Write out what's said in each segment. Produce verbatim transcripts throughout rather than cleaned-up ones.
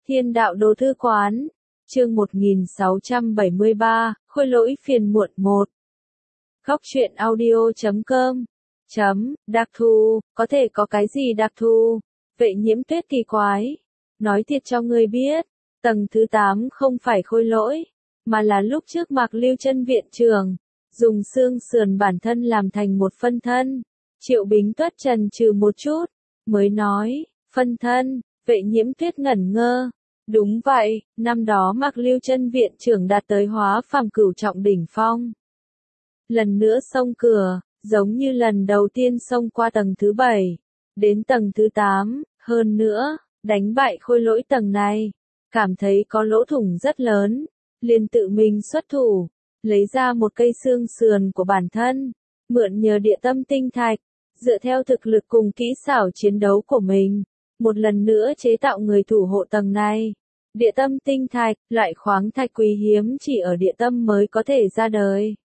Thiên đạo đồ thư quán, chương một nghìn sáu trăm bảy mươi ba, khôi lỗi phiền muộn một. Góc truyện audio chấm com chấm, đặc thù, có thể có cái gì đặc thù? Vệ Nhiễm Tuyết kỳ quái. Nói thiệt cho ngươi biết, tầng thứ tám không phải khôi lỗi, mà là lúc trước Mạc Lưu Chân viện trưởng, dùng xương sườn bản thân làm thành một phân thân. Triệu Bính Tuất chần chừ một chút, mới nói, phân thân. Vệ Nhiễm Tuyết ngẩn ngơ. Đúng vậy, năm đó Mạc Lưu Chân viện trưởng đạt tới hóa phàm cửu trọng đỉnh phong. Lần nữa xông cửa, giống như lần đầu tiên xông qua tầng thứ bảy, đến tầng thứ tám, hơn nữa, đánh bại khôi lỗi tầng này, cảm thấy có lỗ thủng rất lớn, liền tự mình xuất thủ, lấy ra một cây xương sườn của bản thân, mượn nhờ địa tâm tinh thạch, dựa theo thực lực cùng kỹ xảo chiến đấu của mình, một lần nữa chế tạo người thủ hộ tầng này. Địa tâm tinh thạch, loại khoáng thạch quý hiếm chỉ ở địa tâm mới có thể ra đời.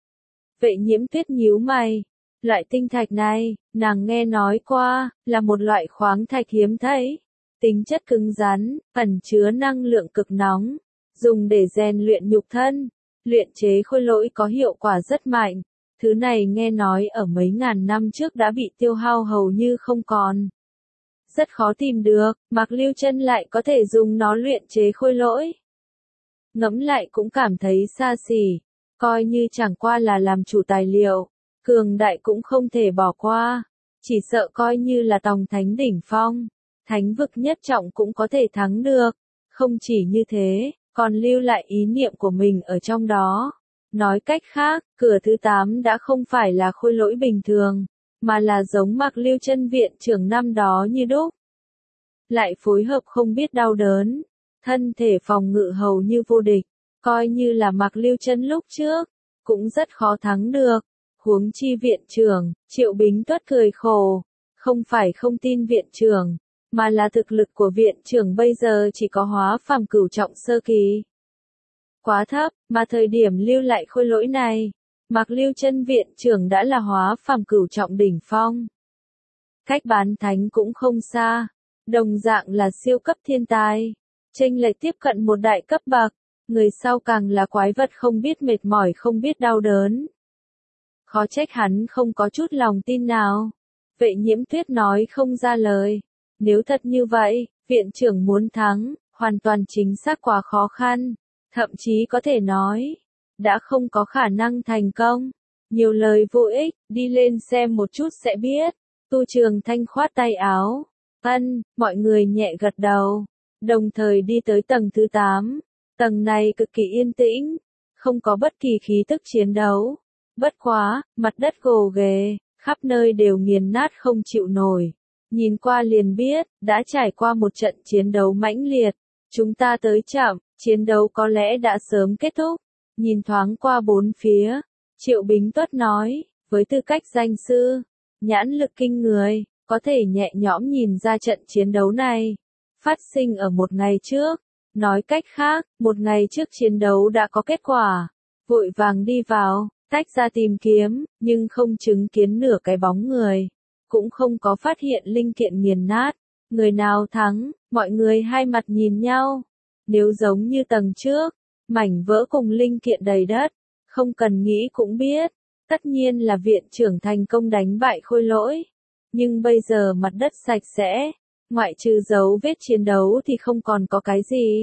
Vệ Nhiễm Tuyết nhíu mày. Loại tinh thạch này, nàng nghe nói qua, là một loại khoáng thạch hiếm thấy. Tính chất cứng rắn, ẩn chứa năng lượng cực nóng, dùng để rèn luyện nhục thân, luyện chế khôi lỗi có hiệu quả rất mạnh. Thứ này nghe nói ở mấy ngàn năm trước đã bị tiêu hao hầu như không còn. Rất khó tìm được, Mạc Lưu Chân lại có thể dùng nó luyện chế khôi lỗi. Ngẫm lại cũng cảm thấy xa xỉ, coi như chẳng qua là làm chủ tài liệu, cường đại cũng không thể bỏ qua, chỉ sợ coi như là tòng thánh đỉnh phong, thánh vực nhất trọng cũng có thể thắng được, không chỉ như thế, còn lưu lại ý niệm của mình ở trong đó. Nói cách khác, cửa thứ tám đã không phải là khôi lỗi bình thường, mà là giống Mạc Lưu Chân viện trưởng năm đó như đúc. Lại phối hợp không biết đau đớn, thân thể phòng ngự hầu như vô địch, coi như là Mạc Lưu Chân lúc trước, cũng rất khó thắng được. Huống chi viện trưởng, Triệu Bính Tuất cười khổ, không phải không tin viện trưởng, mà là thực lực của viện trưởng bây giờ chỉ có hóa phàm cửu trọng sơ kỳ. Quá thấp, mà thời điểm lưu lại khôi lỗi này, Mạc Lưu Chân viện trưởng đã là hóa phàm cửu trọng đỉnh phong. Cách bán thánh cũng không xa, đồng dạng là siêu cấp thiên tài, chênh lệch tiếp cận một đại cấp bậc, người sau càng là quái vật không biết mệt mỏi không biết đau đớn. Khó trách hắn không có chút lòng tin nào. Vệ Nhiễm Tuyết nói không ra lời. Nếu thật như vậy, viện trưởng muốn thắng, hoàn toàn chính xác quá khó khăn. Thậm chí có thể nói, đã không có khả năng thành công. Nhiều lời vô ích, đi lên xem một chút sẽ biết. Tu Trường Thanh khoát tay áo. Ân, mọi người nhẹ gật đầu. Đồng thời đi tới tầng thứ tám. Tầng này cực kỳ yên tĩnh, không có bất kỳ khí tức chiến đấu. Bất quá, mặt đất gồ ghề, khắp nơi đều nghiền nát không chịu nổi. Nhìn qua liền biết, đã trải qua một trận chiến đấu mãnh liệt. Chúng ta tới chậm, chiến đấu có lẽ đã sớm kết thúc. Nhìn thoáng qua bốn phía, Triệu Bính Tuất nói, với tư cách danh sư, nhãn lực kinh người, có thể nhẹ nhõm nhìn ra trận chiến đấu này. Phát sinh ở một ngày trước. Nói cách khác, một ngày trước chiến đấu đã có kết quả. Vội vàng đi vào, tách ra tìm kiếm, nhưng không chứng kiến nửa cái bóng người. Cũng không có phát hiện linh kiện nghiền nát. Người nào thắng, mọi người hai mặt nhìn nhau. Nếu giống như tầng trước, mảnh vỡ cùng linh kiện đầy đất, không cần nghĩ cũng biết. Tất nhiên là viện trưởng thành công đánh bại khôi lỗi. Nhưng bây giờ mặt đất sạch sẽ, ngoại trừ dấu vết chiến đấu thì không còn có cái gì.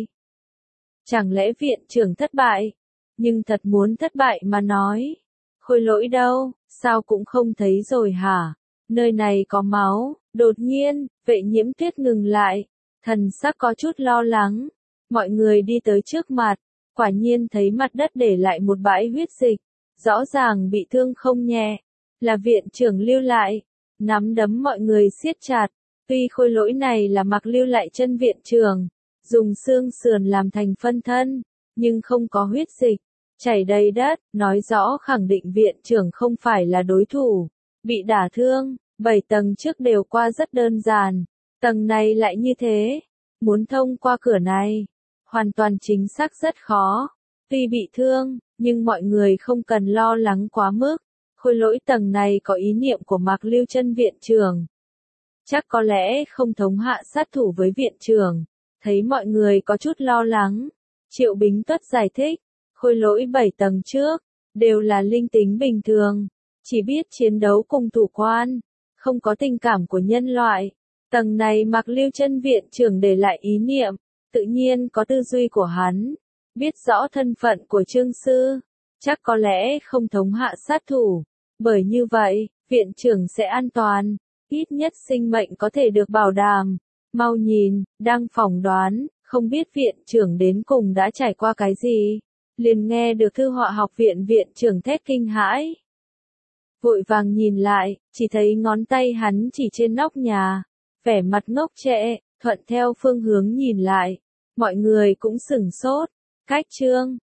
Chẳng lẽ viện trưởng thất bại? Nhưng thật muốn thất bại mà nói. Khôi lỗi đâu, sao cũng không thấy rồi hả? Nơi này có máu. Đột nhiên, Vệ Nhiễm Tuyết ngừng lại. Thần sắc có chút lo lắng. Mọi người đi tới trước mặt. Quả nhiên thấy mặt đất để lại một bãi huyết dịch. Rõ ràng bị thương không nhẹ. Là viện trưởng lưu lại. Nắm đấm mọi người siết chặt. Tuy khôi lỗi này là Mạc Lưu lại chân viện trưởng, dùng xương sườn làm thành phân thân, nhưng không có huyết dịch, chảy đầy đất, nói rõ khẳng định viện trưởng không phải là đối thủ. Bị đả thương, bảy tầng trước đều qua rất đơn giản, tầng này lại như thế, muốn thông qua cửa này, hoàn toàn chính xác rất khó. Tuy bị thương, nhưng mọi người không cần lo lắng quá mức, khôi lỗi tầng này có ý niệm của Mạc Lưu Chân viện trưởng. Chắc có lẽ không thống hạ sát thủ với viện trưởng, Thấy mọi người có chút lo lắng, Triệu Bính Tuất giải thích, khôi lỗi bảy tầng trước, đều là linh tính bình thường, chỉ biết chiến đấu cùng thủ quan, không có tình cảm của nhân loại. Tầng này Mạc Lưu Chân viện trưởng để lại ý niệm, tự nhiên có tư duy của hắn, biết rõ thân phận của Trương sư, chắc có lẽ không thống hạ sát thủ, bởi như vậy, viện trưởng sẽ an toàn, ít nhất sinh mệnh có thể được bảo đảm. Mau nhìn, đang phỏng đoán, không biết viện trưởng đến cùng đã trải qua cái gì. Liền nghe được thư họa học viện viện trưởng thét kinh hãi. Vội vàng nhìn lại, chỉ thấy ngón tay hắn chỉ trên nóc nhà, vẻ mặt ngốc trệ, thuận theo phương hướng nhìn lại. Mọi người cũng sửng sốt, cách Trương